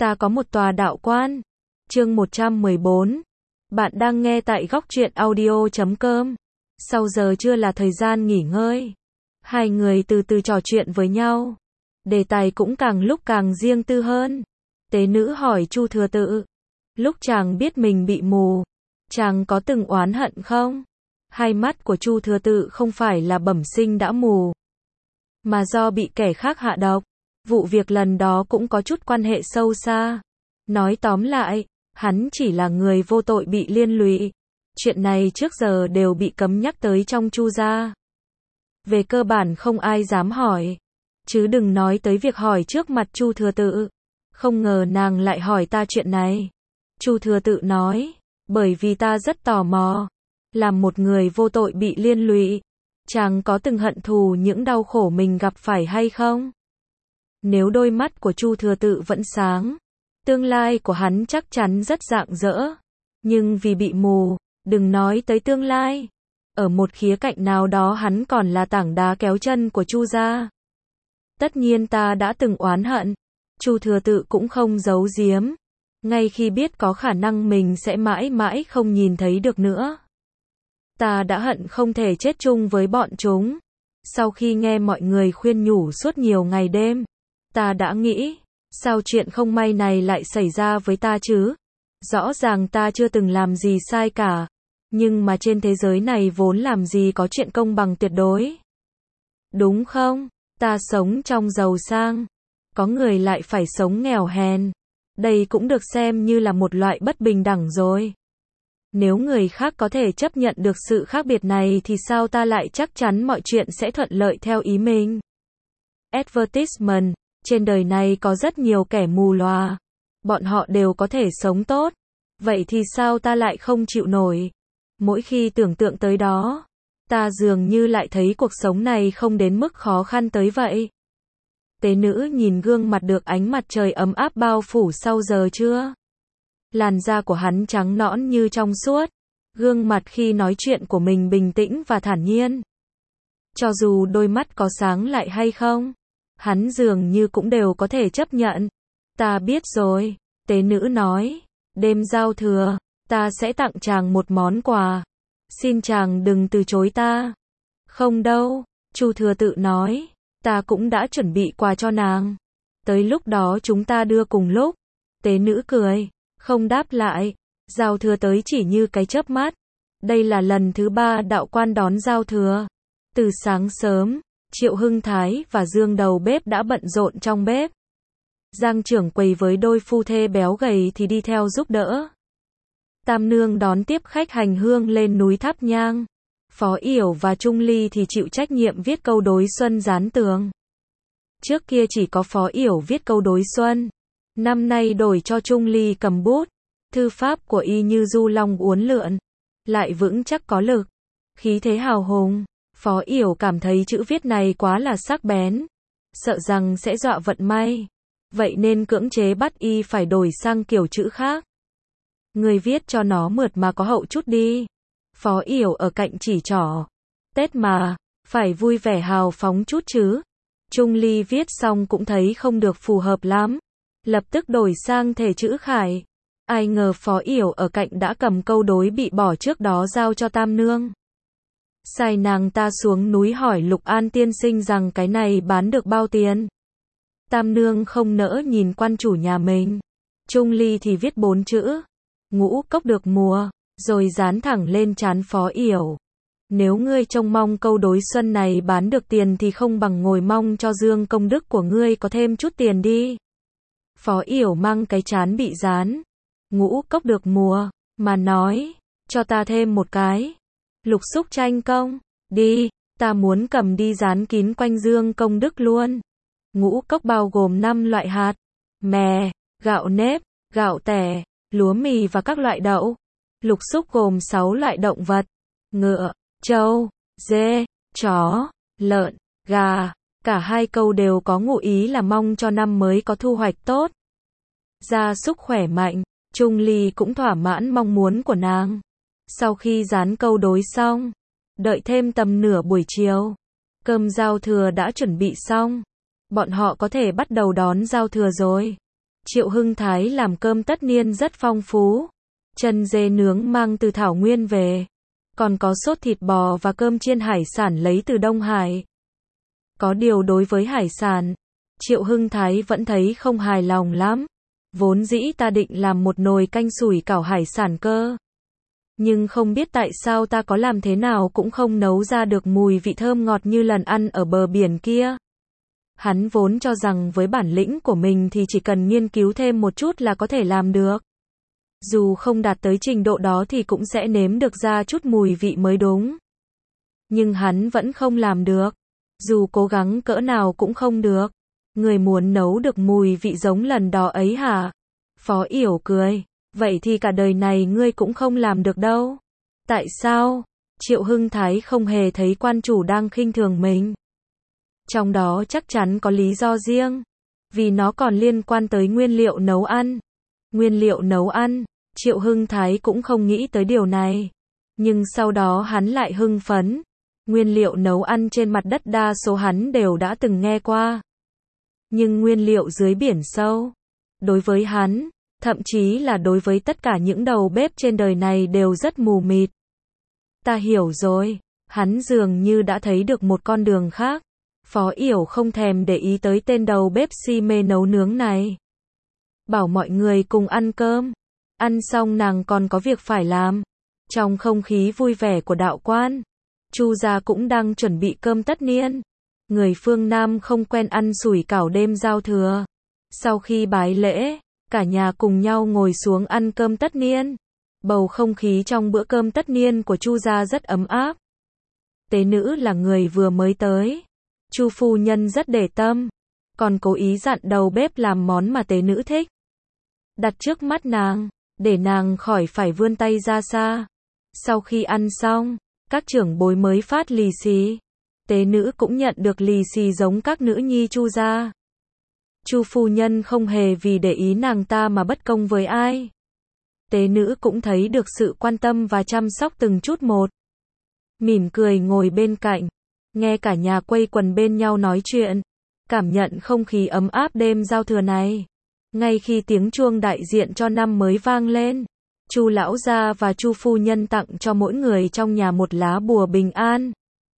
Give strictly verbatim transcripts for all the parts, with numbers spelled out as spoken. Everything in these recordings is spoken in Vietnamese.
Ta có một tòa đạo quan. Chương một trăm mười bốn. Bạn đang nghe tại góc truyện audio chấm com. Sau giờ trưa là thời gian nghỉ ngơi. Hai người từ từ trò chuyện với nhau. Đề tài cũng càng lúc càng riêng tư hơn. Tế nữ hỏi Chu Thừa Tự. Lúc chàng biết mình bị mù, chàng có từng oán hận không? Hai mắt của Chu Thừa Tự không phải là bẩm sinh đã mù, mà do bị kẻ khác hạ độc. Vụ việc lần đó cũng có chút quan hệ sâu xa. Nói tóm lại, hắn chỉ là người vô tội bị liên lụy. Chuyện này trước giờ đều bị cấm nhắc tới trong Chu gia. Về cơ bản không ai dám hỏi. Chứ đừng nói tới việc hỏi trước mặt Chu Thừa Tự. Không ngờ nàng lại hỏi ta chuyện này. Chu Thừa Tự nói, bởi vì ta rất tò mò. Làm một người vô tội bị liên lụy, chàng có từng hận thù những đau khổ mình gặp phải hay không? Nếu đôi mắt của Chu Thừa Tự vẫn sáng, tương lai của hắn chắc chắn rất rạng rỡ. Nhưng vì bị mù, đừng nói tới tương lai. Ở một khía cạnh nào đó hắn còn là tảng đá kéo chân của Chu gia. Tất nhiên ta đã từng oán hận. Chu Thừa Tự cũng không giấu giếm. Ngay khi biết có khả năng mình sẽ mãi mãi không nhìn thấy được nữa, ta đã hận không thể chết chung với bọn chúng. Sau khi nghe mọi người khuyên nhủ suốt nhiều ngày đêm, ta đã nghĩ, sao chuyện không may này lại xảy ra với ta chứ? Rõ ràng ta chưa từng làm gì sai cả, nhưng mà trên thế giới này vốn làm gì có chuyện công bằng tuyệt đối. Đúng không? Ta sống trong giàu sang, có người lại phải sống nghèo hèn. Đây cũng được xem như là một loại bất bình đẳng rồi. Nếu người khác có thể chấp nhận được sự khác biệt này thì sao ta lại chắc chắn mọi chuyện sẽ thuận lợi theo ý mình? Advertisement, trên đời này có rất nhiều kẻ mù lòa. Bọn họ đều có thể sống tốt. Vậy thì sao ta lại không chịu nổi? Mỗi khi tưởng tượng tới đó, ta dường như lại thấy cuộc sống này không đến mức khó khăn tới vậy. Tế nữ nhìn gương mặt được ánh mặt trời ấm áp bao phủ sau giờ trưa. Làn da của hắn trắng nõn như trong suốt. Gương mặt khi nói chuyện của mình bình tĩnh và thản nhiên. Cho dù đôi mắt có sáng lại hay không, hắn dường như cũng đều có thể chấp nhận. Ta biết rồi, tế nữ nói. Đêm giao thừa, ta sẽ tặng chàng một món quà. Xin chàng đừng từ chối ta. Không đâu, Chu Thừa Tự nói. Ta cũng đã chuẩn bị quà cho nàng. Tới lúc đó chúng ta đưa cùng lúc. Tế nữ cười, không đáp lại. Giao thừa tới chỉ như cái chớp mắt. Đây là lần thứ ba đạo quan đón giao thừa. Từ sáng sớm, Triệu Hưng Thái và Dương đầu bếp đã bận rộn trong bếp. Giang trưởng quầy với đôi phu thê béo gầy thì đi theo giúp đỡ. Tam nương đón tiếp khách hành hương lên núi thắp nhang. Phó Yểu và Trung Ly thì chịu trách nhiệm viết câu đối xuân dán tường. Trước kia chỉ có Phó Yểu viết câu đối xuân. Năm nay đổi cho Trung Ly cầm bút. Thư pháp của y như du long uốn lượn, lại vững chắc có lực, khí thế hào hùng. Phó Yểu cảm thấy chữ viết này quá là sắc bén, sợ rằng sẽ dọa vận may. Vậy nên cưỡng chế bắt y phải đổi sang kiểu chữ khác. Người viết cho nó mượt mà có hậu chút đi. Phó Yểu ở cạnh chỉ trỏ. Tết mà, phải vui vẻ hào phóng chút chứ. Trung Ly viết xong cũng thấy không được phù hợp lắm. Lập tức đổi sang thể chữ khải. Ai ngờ Phó Yểu ở cạnh đã cầm câu đối bị bỏ trước đó giao cho Tam nương. Sai nàng ta xuống núi hỏi Lục An tiên sinh rằng cái này bán được bao tiền. Tam nương không nỡ nhìn quan chủ nhà mình. Trung Ly thì viết bốn chữ. Ngũ cốc được mùa. Rồi dán thẳng lên trán Phó Yểu. Nếu ngươi trông mong câu đối xuân này bán được tiền thì không bằng ngồi mong cho dương công đức của ngươi có thêm chút tiền đi. Phó Yểu mang cái trán bị dán. Ngũ cốc được mùa, mà nói, cho ta thêm một cái. Lục xúc tranh công, đi, ta muốn cầm đi dán kín quanh dương công đức luôn. Ngũ cốc bao gồm năm loại hạt, mè, gạo nếp, gạo tẻ, lúa mì và các loại đậu. Lục xúc gồm sáu loại động vật, ngựa, trâu, dê, chó, lợn, gà. Cả hai câu đều có ngụ ý là mong cho năm mới có thu hoạch tốt. Gia súc khỏe mạnh. Trung Ly cũng thỏa mãn mong muốn của nàng. Sau khi dán câu đối xong, đợi thêm tầm nửa buổi chiều, cơm giao thừa đã chuẩn bị xong. Bọn họ có thể bắt đầu đón giao thừa rồi. Triệu Hưng Thái làm cơm tất niên rất phong phú. Chân dê nướng mang từ Thảo Nguyên về. Còn có sốt thịt bò và cơm chiên hải sản lấy từ Đông Hải. Có điều đối với hải sản, Triệu Hưng Thái vẫn thấy không hài lòng lắm. Vốn dĩ ta định làm một nồi canh sủi cảo hải sản cơ. Nhưng không biết tại sao ta có làm thế nào cũng không nấu ra được mùi vị thơm ngọt như lần ăn ở bờ biển kia. Hắn vốn cho rằng với bản lĩnh của mình thì chỉ cần nghiên cứu thêm một chút là có thể làm được. Dù không đạt tới trình độ đó thì cũng sẽ nếm được ra chút mùi vị mới đúng. Nhưng hắn vẫn không làm được. Dù cố gắng cỡ nào cũng không được. Người muốn nấu được mùi vị giống lần đó ấy hả? Phó Yểu cười. Vậy thì cả đời này ngươi cũng không làm được đâu. Tại sao? Triệu Hưng Thái không hề thấy quan chủ đang khinh thường mình. Trong đó chắc chắn có lý do riêng. Vì nó còn liên quan tới nguyên liệu nấu ăn. Nguyên liệu nấu ăn. Triệu Hưng Thái cũng không nghĩ tới điều này. Nhưng sau đó hắn lại hưng phấn. Nguyên liệu nấu ăn trên mặt đất đa số hắn đều đã từng nghe qua. Nhưng nguyên liệu dưới biển sâu, đối với hắn, thậm chí là đối với tất cả những đầu bếp trên đời này đều rất mù mịt. Ta hiểu rồi, hắn dường như đã thấy được một con đường khác. Phó Yểu không thèm để ý tới tên đầu bếp si mê nấu nướng này. Bảo mọi người cùng ăn cơm. Ăn xong nàng còn có việc phải làm. Trong không khí vui vẻ của đạo quan, Chu gia cũng đang chuẩn bị cơm tất niên. Người phương Nam không quen ăn sủi cảo đêm giao thừa. Sau khi bái lễ, cả nhà cùng nhau ngồi xuống ăn cơm tất niên. Bầu không khí trong bữa cơm tất niên của Chu gia rất ấm áp. Tế nữ là người vừa mới tới. Chu phu nhân rất để tâm, còn cố ý dặn đầu bếp làm món mà tế nữ thích. Đặt trước mắt nàng, để nàng khỏi phải vươn tay ra xa. Sau khi ăn xong, các trưởng bối mới phát lì xì. Tế nữ cũng nhận được lì xì giống các nữ nhi Chu gia. Chu phu nhân không hề vì để ý nàng ta mà bất công với ai. Tế nữ cũng thấy được sự quan tâm và chăm sóc từng chút một. Mỉm cười ngồi bên cạnh, nghe cả nhà quây quần bên nhau nói chuyện, cảm nhận không khí ấm áp đêm giao thừa này. Ngay khi tiếng chuông đại diện cho năm mới vang lên, Chu lão gia và Chu phu nhân tặng cho mỗi người trong nhà một lá bùa bình an.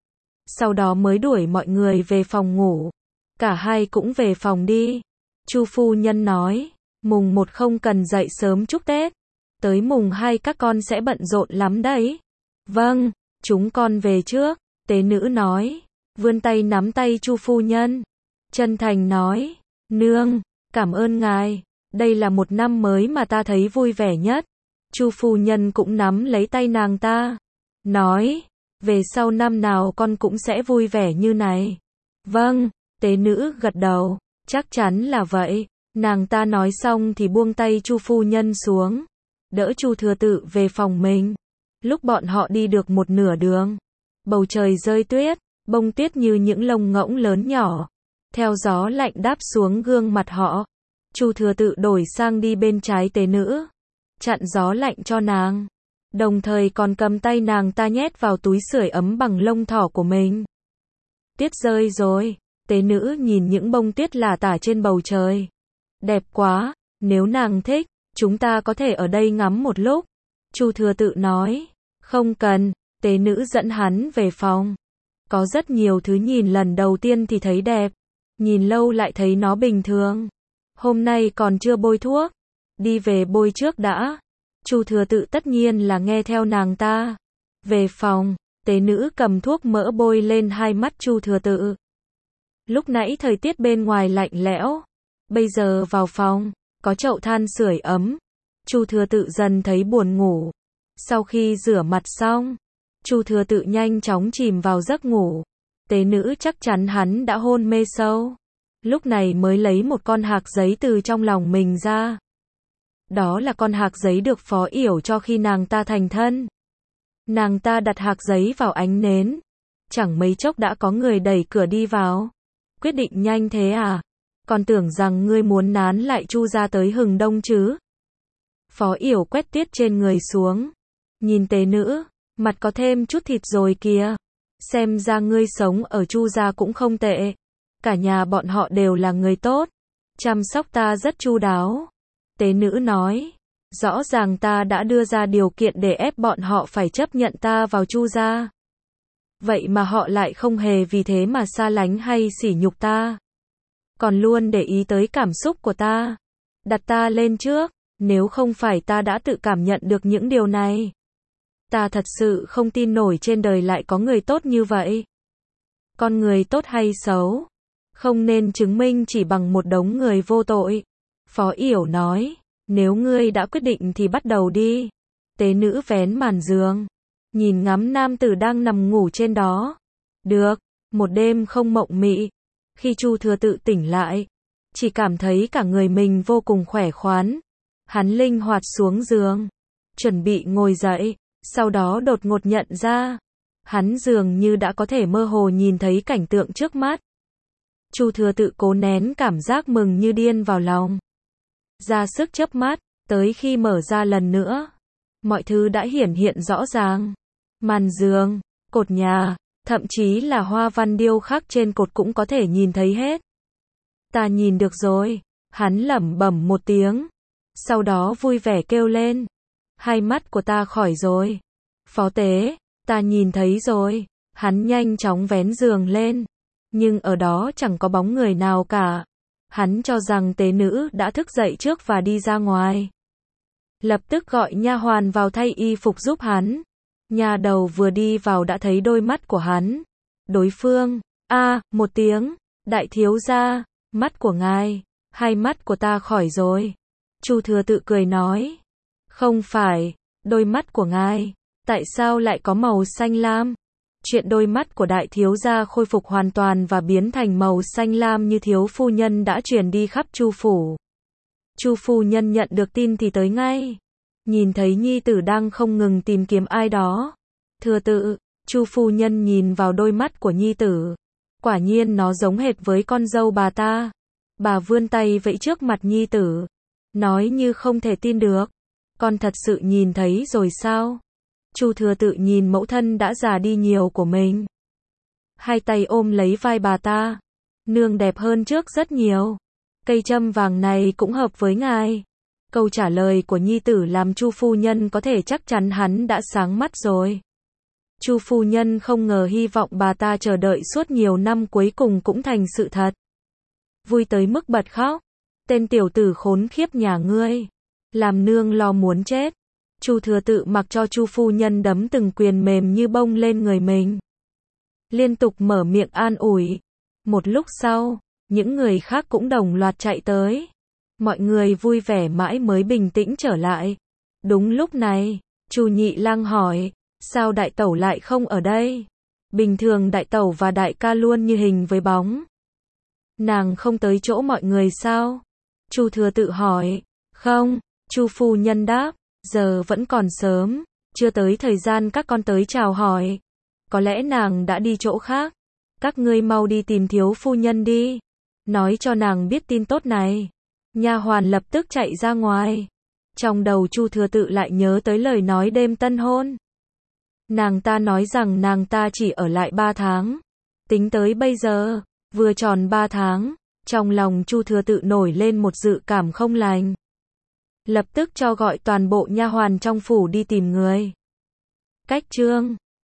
Sau đó mới đuổi mọi người về phòng ngủ. Cả hai cũng về phòng đi. Chu phu nhân nói, mùng một không cần dậy sớm chúc Tết. Tới mùng hai các con sẽ bận rộn lắm đấy. Vâng, chúng con về trước. Tế nữ nói, vươn tay nắm tay Chu phu nhân. Chân thành nói, nương, cảm ơn ngài. Đây là một năm mới mà ta thấy vui vẻ nhất. Chu phu nhân cũng nắm lấy tay nàng ta. Nói, về sau năm nào con cũng sẽ vui vẻ như này. Vâng, tế nữ gật đầu, chắc chắn là vậy. Nàng ta nói xong thì buông tay Chu phu nhân xuống, đỡ Chu thừa tự về phòng mình. Lúc bọn họ đi được một nửa đường, bầu trời rơi tuyết, bông tuyết như những lông ngỗng lớn nhỏ, theo gió lạnh đáp xuống gương mặt họ. Chu thừa tự đổi sang đi bên trái tế nữ, chặn gió lạnh cho nàng, đồng thời còn cầm tay nàng ta nhét vào túi sưởi ấm bằng lông thỏ của mình. Tuyết rơi rồi, tế nữ nhìn những bông tuyết lả tả trên bầu trời. Đẹp quá, nếu nàng thích, chúng ta có thể ở đây ngắm một lúc. Chu thừa tự nói, không cần, tế nữ dẫn hắn về phòng. Có rất nhiều thứ nhìn lần đầu tiên thì thấy đẹp, nhìn lâu lại thấy nó bình thường. Hôm nay còn chưa bôi thuốc, đi về bôi trước đã. Chu thừa tự tất nhiên là nghe theo nàng ta. Về phòng, tế nữ cầm thuốc mỡ bôi lên hai mắt Chu thừa tự. Lúc nãy thời tiết bên ngoài lạnh lẽo, bây giờ vào phòng, có chậu than sưởi ấm. Chu thừa tự dần thấy buồn ngủ. Sau khi rửa mặt xong, Chu thừa tự nhanh chóng chìm vào giấc ngủ. Tế nữ chắc chắn hắn đã hôn mê sâu. Lúc này mới lấy một con hạc giấy từ trong lòng mình ra. Đó là con hạc giấy được Phó Yểu cho khi nàng ta thành thân. Nàng ta đặt hạc giấy vào ánh nến. Chẳng mấy chốc đã có người đẩy cửa đi vào. Quyết định nhanh thế à? Còn tưởng rằng ngươi muốn nán lại Chu gia tới hừng đông chứ. Phó Yểu quét tuyết trên người xuống. Nhìn tế nữ, mặt có thêm chút thịt rồi kìa. Xem ra ngươi sống ở Chu gia cũng không tệ. Cả nhà bọn họ đều là người tốt. chăm sóc ta rất chu đáo. Tế nữ nói, rõ ràng ta đã đưa ra điều kiện để ép bọn họ phải chấp nhận ta vào Chu gia. Vậy mà họ lại không hề vì thế mà xa lánh hay sỉ nhục ta. Còn luôn để ý tới cảm xúc của ta. Đặt ta lên trước, nếu không phải ta đã tự cảm nhận được những điều này. Ta thật sự không tin nổi trên đời lại có người tốt như vậy. Con người tốt hay xấu, không nên chứng minh chỉ bằng một đống người vô tội. Phó Yểu nói, nếu ngươi đã quyết định thì bắt đầu đi. Tế nữ vén màn giường, nhìn ngắm nam tử đang nằm ngủ trên đó. Được, một đêm không mộng mị. Khi Chu Thừa Tự tỉnh lại, chỉ cảm thấy cả người mình vô cùng khỏe khoắn. Hắn linh hoạt xuống giường, chuẩn bị ngồi dậy, sau đó đột ngột nhận ra, hắn dường như đã có thể mơ hồ nhìn thấy cảnh tượng trước mắt. Chu Thừa Tự cố nén cảm giác mừng như điên vào lòng. Ra sức chớp mắt, tới khi mở ra lần nữa, mọi thứ đã hiển hiện rõ ràng. Màn giường, cột nhà, thậm chí là hoa văn điêu khắc trên cột cũng có thể nhìn thấy hết. Ta nhìn được rồi, hắn lẩm bẩm một tiếng. Sau đó vui vẻ kêu lên. Hai mắt của ta khỏi rồi. Phó Tế, ta nhìn thấy rồi. Hắn nhanh chóng vén giường lên. Nhưng ở đó chẳng có bóng người nào cả. Hắn cho rằng tế nữ đã thức dậy trước và đi ra ngoài. Lập tức gọi nha hoàn vào thay y phục giúp hắn. Nha đầu vừa đi vào đã thấy đôi mắt của hắn. Đối phương, a à, một tiếng, đại thiếu gia, mắt của ngài, hai mắt của ta khỏi rồi. Chu Thừa Tự cười nói, không phải, đôi mắt của ngài, tại sao lại có màu xanh lam? Chuyện đôi mắt của đại thiếu gia khôi phục hoàn toàn và biến thành màu xanh lam như thiếu phu nhân đã truyền đi khắp Chu phủ. Chu phu nhân nhận được tin thì tới ngay. Nhìn thấy nhi tử đang không ngừng tìm kiếm ai đó. Thừa Tự, Chu phu nhân nhìn vào đôi mắt của nhi tử. Quả nhiên nó giống hệt với con dâu bà ta. Bà vươn tay vẫy trước mặt nhi tử. Nói như không thể tin được. Con thật sự nhìn thấy rồi sao? Chu Thừa Tự nhìn mẫu thân đã già đi nhiều của mình. Hai tay ôm lấy vai bà ta. Nương đẹp hơn trước rất nhiều. Cây châm vàng này cũng hợp với ngài. Câu trả lời của nhi tử làm Chu phu nhân có thể chắc chắn hắn đã sáng mắt rồi. Chu phu nhân không ngờ hy vọng bà ta chờ đợi suốt nhiều năm cuối cùng cũng thành sự thật. Vui tới mức bật khóc. Tên tiểu tử khốn khiếp nhà ngươi, làm nương lo muốn chết. Chu Thừa Tự mặc cho Chu phu nhân đấm từng quyền mềm như bông lên người mình. Liên tục mở miệng an ủi. Một lúc sau, những người khác cũng đồng loạt chạy tới. Mọi người vui vẻ mãi mới bình tĩnh trở lại. Đúng lúc này, Chu Nhị Lang hỏi, sao đại tẩu lại không ở đây? Bình thường đại tẩu và đại ca luôn như hình với bóng. Nàng không tới chỗ mọi người sao? Chu Thừa Tự hỏi. Không, Chu phu nhân đáp, giờ vẫn còn sớm, chưa tới thời gian các con tới chào hỏi. Có lẽ nàng đã đi chỗ khác. Các ngươi mau đi tìm thiếu phu nhân đi. Nói cho nàng biết tin tốt này. Nha hoàn lập tức chạy ra ngoài. Trong đầu Chu Thừa Tự lại nhớ tới lời nói đêm tân hôn. Nàng ta nói rằng nàng ta chỉ ở lại ba tháng. Tính tới bây giờ, vừa tròn ba tháng. Trong lòng Chu Thừa Tự nổi lên một dự cảm không lành. Lập tức cho gọi toàn bộ nha hoàn trong phủ đi tìm người. Cách chương